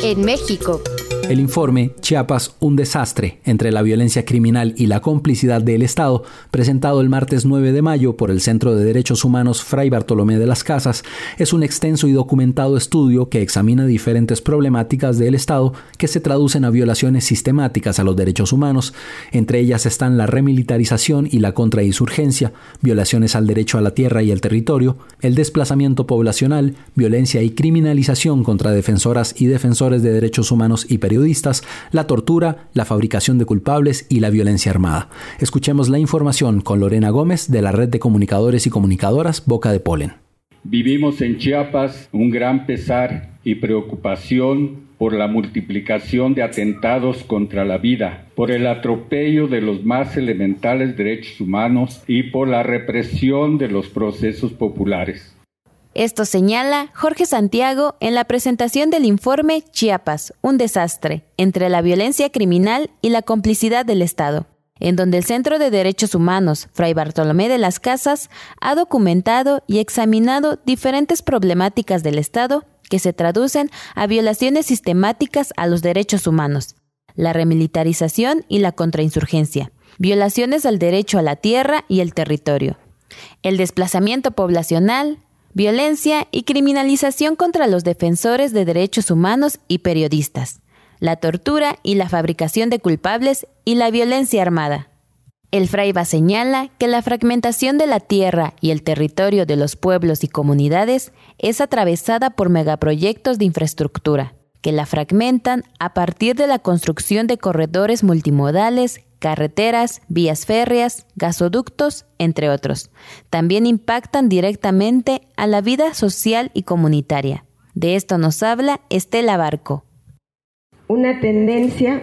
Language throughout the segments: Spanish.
En México. El informe Chiapas, un desastre entre la violencia criminal y la complicidad del Estado, presentado el martes 9 de mayo por el Centro de Derechos Humanos Fray Bartolomé de las Casas, es un extenso y documentado estudio que examina diferentes problemáticas del Estado que se traducen a violaciones sistemáticas a los derechos humanos. Entre ellas están la remilitarización y la contrainsurgencia, violaciones al derecho a la tierra y el territorio, el desplazamiento poblacional, violencia y criminalización contra defensoras y defensores de derechos humanos y periodistas, la tortura, la fabricación de culpables y la violencia armada. Escuchemos la información con Lorena Gómez de la Red de Comunicadores y Comunicadoras Boca de Polen. Vivimos en Chiapas un gran pesar y preocupación por la multiplicación de atentados contra la vida, por el atropello de los más elementales derechos humanos y por la represión de los procesos populares. Esto señala Jorge Santiago en la presentación del informe Chiapas, un desastre, entre la violencia criminal y la complicidad del Estado, en donde el Centro de Derechos Humanos Fray Bartolomé de las Casas ha documentado y examinado diferentes problemáticas del Estado que se traducen a violaciones sistemáticas a los derechos humanos, la remilitarización y la contrainsurgencia, violaciones al derecho a la tierra y el territorio, el desplazamiento poblacional, violencia y criminalización contra los defensores de derechos humanos y periodistas, la tortura y la fabricación de culpables y la violencia armada. El Fraiba señala que la fragmentación de la tierra y el territorio de los pueblos y comunidades es atravesada por megaproyectos de infraestructura, que la fragmentan a partir de la construcción de corredores multimodales, carreteras, vías férreas, gasoductos, entre otros. También impactan directamente a la vida social y comunitaria. De esto nos habla Estela Barco. Una tendencia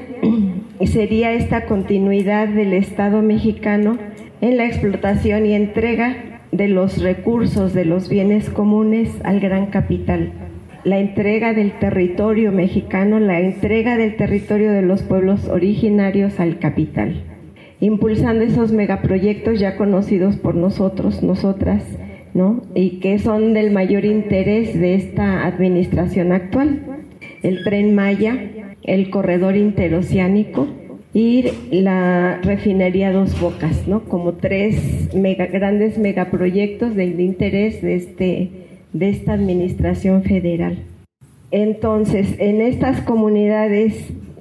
sería esta continuidad del Estado mexicano en la explotación y entrega de los recursos de los bienes comunes al gran capital. La entrega del territorio mexicano, la entrega del territorio de los pueblos originarios al capital, impulsando esos megaproyectos ya conocidos por nosotros, nosotras, ¿no? Y que son del mayor interés de esta administración actual. El Tren Maya, el corredor interoceánico y la refinería Dos Bocas, ¿no? Como tres grandes megaproyectos del interés de esta administración federal. Entonces, en estas comunidades,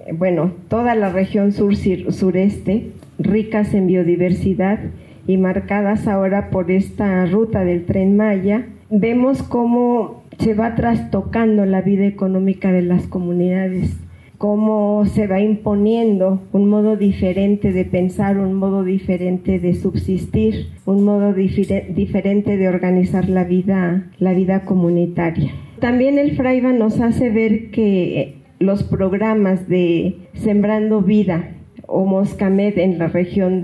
toda la región sureste, ricas en biodiversidad y marcadas ahora por esta ruta del Tren Maya, vemos cómo se va trastocando la vida económica de las comunidades, cómo se va imponiendo un modo diferente de pensar, un modo diferente de subsistir, un modo diferente de organizar la vida comunitaria. También el Fraiba nos hace ver que los programas de Sembrando Vida o Moscamed en la región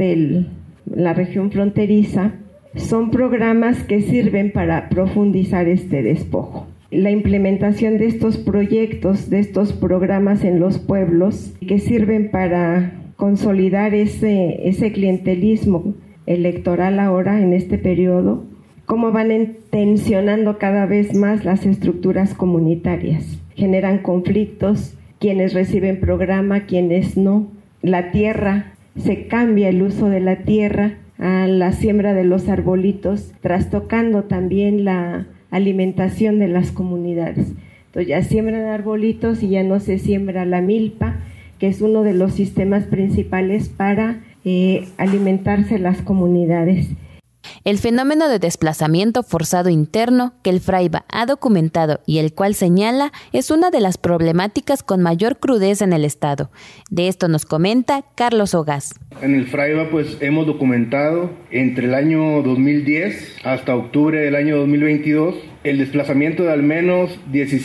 fronteriza son programas que sirven para profundizar este despojo. La implementación de estos proyectos, de estos programas en los pueblos que sirven para consolidar ese clientelismo electoral ahora en este periodo, cómo van tensionando cada vez más las estructuras comunitarias. Generan conflictos, quienes reciben programa, quienes no. La tierra, se cambia el uso de la tierra a la siembra de los arbolitos, trastocando también la alimentación de las comunidades. Entonces ya siembran arbolitos y ya no se siembra la milpa, que es uno de los sistemas principales para alimentarse las comunidades. El fenómeno de desplazamiento forzado interno que el Fraiba ha documentado y el cual señala es una de las problemáticas con mayor crudeza en el Estado. De esto nos comenta Carlos Ogaz. En el Fraiba hemos documentado entre el año 2010 hasta octubre del año 2022 el desplazamiento de al menos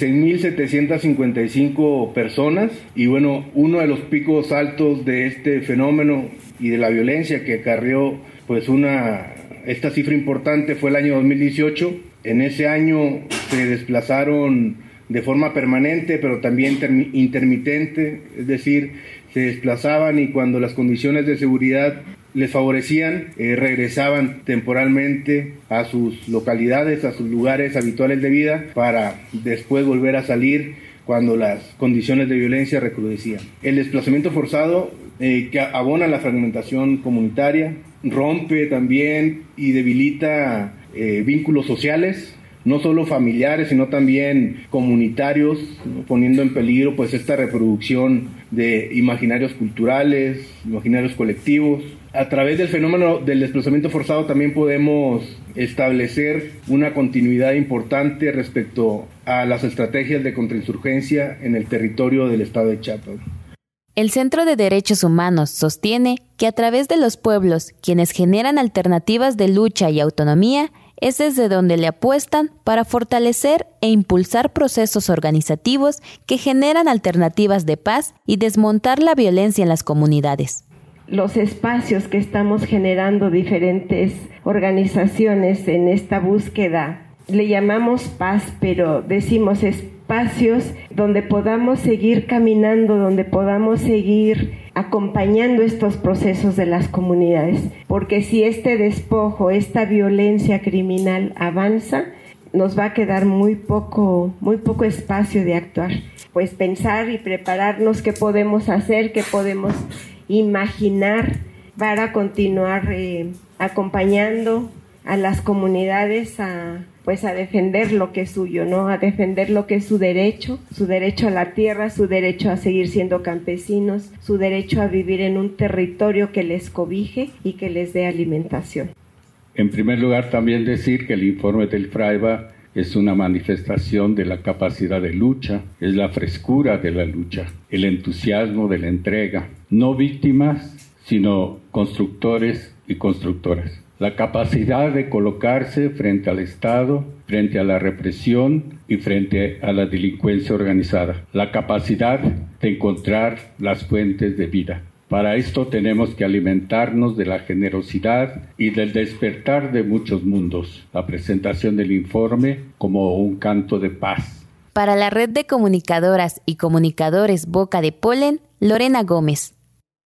16.755 personas y uno de los picos altos de este fenómeno y de la violencia que acarreó esta cifra importante fue el año 2018. En ese año se desplazaron de forma permanente, pero también intermitente, es decir, se desplazaban y cuando las condiciones de seguridad les favorecían, regresaban temporalmente a sus localidades, a sus lugares habituales de vida, para después volver a salir cuando las condiciones de violencia recrudecían. El desplazamiento forzado que abona la fragmentación comunitaria, rompe también y debilita vínculos sociales, no solo familiares, sino también comunitarios, ¿no? Poniendo en peligro pues esta reproducción de imaginarios culturales, imaginarios colectivos. A través del fenómeno del desplazamiento forzado también podemos establecer una continuidad importante respecto a las estrategias de contrainsurgencia en el territorio del estado de Chiapas. El Centro de Derechos Humanos sostiene que a través de los pueblos, quienes generan alternativas de lucha y autonomía, es desde donde le apuestan para fortalecer e impulsar procesos organizativos que generan alternativas de paz y desmontar la violencia en las comunidades. Los espacios que estamos generando diferentes organizaciones en esta búsqueda, le llamamos paz, pero decimos espacios donde podamos seguir caminando, donde podamos seguir acompañando estos procesos de las comunidades, porque si este despojo, esta violencia criminal avanza, nos va a quedar muy poco espacio de actuar. Pues pensar y prepararnos qué podemos hacer, qué podemos imaginar para continuar acompañando a las comunidades a defender lo que es suyo, ¿no? A defender lo que es su derecho a la tierra, su derecho a seguir siendo campesinos, su derecho a vivir en un territorio que les cobije y que les dé alimentación. En primer lugar, también decir que el informe del FRAIBA es una manifestación de la capacidad de lucha, es la frescura de la lucha, el entusiasmo de la entrega, no víctimas, sino constructores y constructoras. La capacidad de colocarse frente al Estado, frente a la represión y frente a la delincuencia organizada. La capacidad de encontrar las fuentes de vida. Para esto tenemos que alimentarnos de la generosidad y del despertar de muchos mundos. La presentación del informe como un canto de paz. Para la Red de Comunicadoras y Comunicadores Boca de Polen, Lorena Gómez.